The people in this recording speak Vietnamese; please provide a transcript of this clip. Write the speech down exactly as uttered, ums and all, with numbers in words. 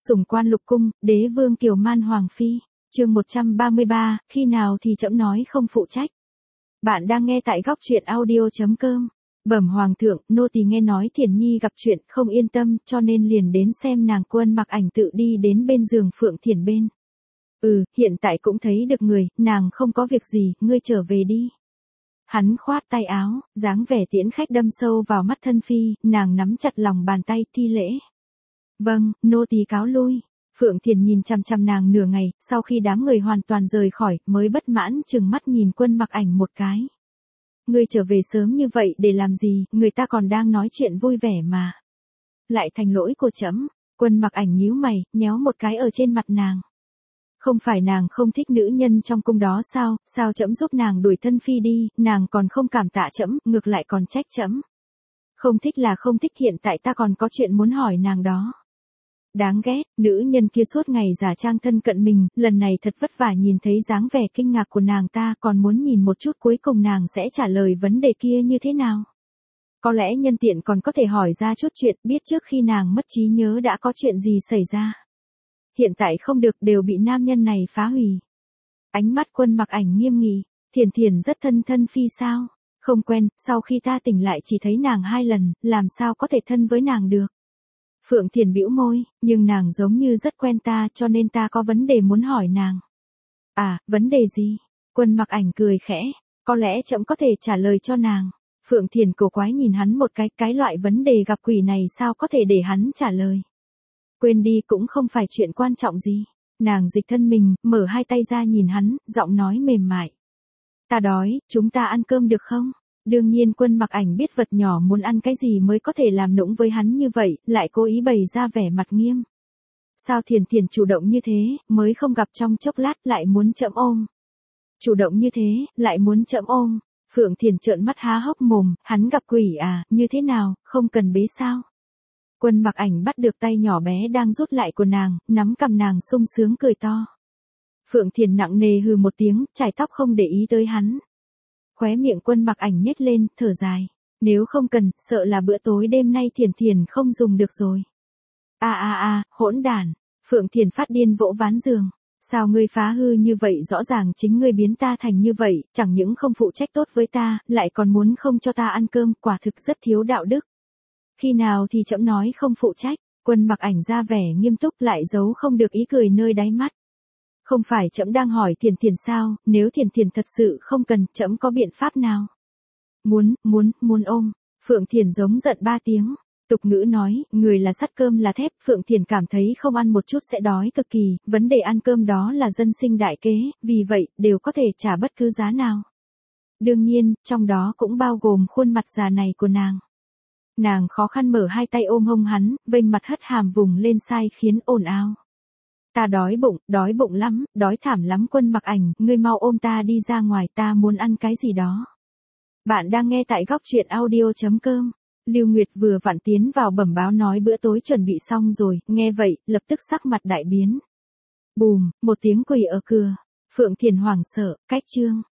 Sủng quan lục cung, đế vương kiều man hoàng phi. Chương một trăm ba mươi ba, khi nào thì trẫm nói không phụ trách. Bạn đang nghe tại góc truyện audio chấm com. Bẩm hoàng thượng, nô tỳ nghe nói Thiền Nhi gặp chuyện không yên tâm, cho nên liền đến xem nàng. Quân Mặc Ảnh tự đi đến bên giường Phượng Thiền bên. Ừ, hiện tại cũng thấy được người, nàng không có việc gì, ngươi trở về đi. Hắn khoát tay áo, dáng vẻ tiễn khách đâm sâu vào mắt thân phi, nàng nắm chặt lòng bàn tay thi lễ. Vâng, nô tỳ cáo lui. Phượng Thiền nhìn chằm chằm nàng nửa ngày, sau khi đám người hoàn toàn rời khỏi, mới bất mãn chừng mắt nhìn Quân Mặc Ảnh một cái. Ngươi trở về sớm như vậy để làm gì, người ta còn đang nói chuyện vui vẻ mà. Lại thành lỗi của trẫm. Quân Mặc Ảnh nhíu mày, nhéo một cái ở trên mặt nàng. Không phải nàng không thích nữ nhân trong cung đó sao, sao trẫm giúp nàng đuổi thân phi đi, nàng còn không cảm tạ trẫm, ngược lại còn trách trẫm. Không thích là không thích, hiện tại ta còn có chuyện muốn hỏi nàng đó. Đáng ghét, nữ nhân kia suốt ngày giả trang thân cận mình, lần này thật vất vả nhìn thấy dáng vẻ kinh ngạc của nàng ta, còn muốn nhìn một chút cuối cùng nàng sẽ trả lời vấn đề kia như thế nào. Có lẽ nhân tiện còn có thể hỏi ra chút chuyện, biết trước khi nàng mất trí nhớ đã có chuyện gì xảy ra. Hiện tại không được, đều bị nam nhân này phá hủy. Ánh mắt Quân Mặc Ảnh nghiêm nghị, Thiền Thiền rất thân thân phi sao? Không quen, sau khi ta tỉnh lại chỉ thấy nàng hai lần, làm sao có thể thân với nàng được? Phượng Thiền bĩu môi, nhưng nàng giống như rất quen ta, cho nên ta có vấn đề muốn hỏi nàng. À, vấn đề gì? Quân Mặc Ảnh cười khẽ, có lẽ trẫm có thể trả lời cho nàng. Phượng Thiền cổ quái nhìn hắn một cái, cái loại vấn đề gặp quỷ này sao có thể để hắn trả lời. Quên đi, cũng không phải chuyện quan trọng gì. Nàng dịch thân mình, mở hai tay ra nhìn hắn, giọng nói mềm mại. Ta đói, chúng ta ăn cơm được không? Đương nhiên Quân Mặc Ảnh biết vật nhỏ muốn ăn cái gì mới có thể làm nũng với hắn như vậy, lại cố ý bày ra vẻ mặt nghiêm. Sao Thiền Thiền chủ động như thế, mới không gặp trong chốc lát lại muốn trẫm ôm. Chủ động như thế, lại muốn trẫm ôm. Phượng Thiền trợn mắt há hốc mồm, hắn gặp quỷ à, như thế nào, không cần bế sao? Quân Mặc Ảnh bắt được tay nhỏ bé đang rút lại của nàng, nắm cầm nàng sung sướng cười to. Phượng Thiền nặng nề hừ một tiếng, chải tóc không để ý tới hắn. Khóe miệng Quân Mặc Ảnh nhếch lên, thở dài. Nếu không cần, sợ là bữa tối đêm nay Thiền Thiền không dùng được rồi. A a a, hỗn đản. Phượng Thiền phát điên vỗ ván giường. Sao ngươi phá hư như vậy, rõ ràng chính ngươi biến ta thành như vậy, chẳng những không phụ trách tốt với ta, lại còn muốn không cho ta ăn cơm, quả thực rất thiếu đạo đức. Khi nào thì trẫm nói không phụ trách? Quân Mặc Ảnh ra vẻ nghiêm túc lại giấu không được ý cười nơi đáy mắt. Không phải trẫm đang hỏi Thiền Thiền sao, nếu Thiền Thiền thật sự không cần, trẫm có biện pháp nào? Muốn, muốn, muốn ôm. Phượng Thiền giống giận ba tiếng. Tục ngữ nói, người là sắt cơm là thép, Phượng Thiền cảm thấy không ăn một chút sẽ đói cực kỳ, vấn đề ăn cơm đó là dân sinh đại kế, vì vậy, đều có thể trả bất cứ giá nào. Đương nhiên, trong đó cũng bao gồm khuôn mặt già này của nàng. Nàng khó khăn mở hai tay ôm hông hắn, vênh mặt hất hàm vùng lên sai khiến ồn ào. Ta đói bụng, đói bụng lắm, đói thảm lắm. Quân Mặc Ảnh, ngươi mau ôm ta đi ra ngoài, ta muốn ăn cái gì đó. Bạn đang nghe tại góc truyện audio chấm com. Lưu Nguyệt vừa vặn tiến vào bẩm báo nói bữa tối chuẩn bị xong rồi, nghe vậy, lập tức sắc mặt đại biến. Bùm, một tiếng quỳ ở cửa. Phượng Thiền hoảng sợ, cách chương.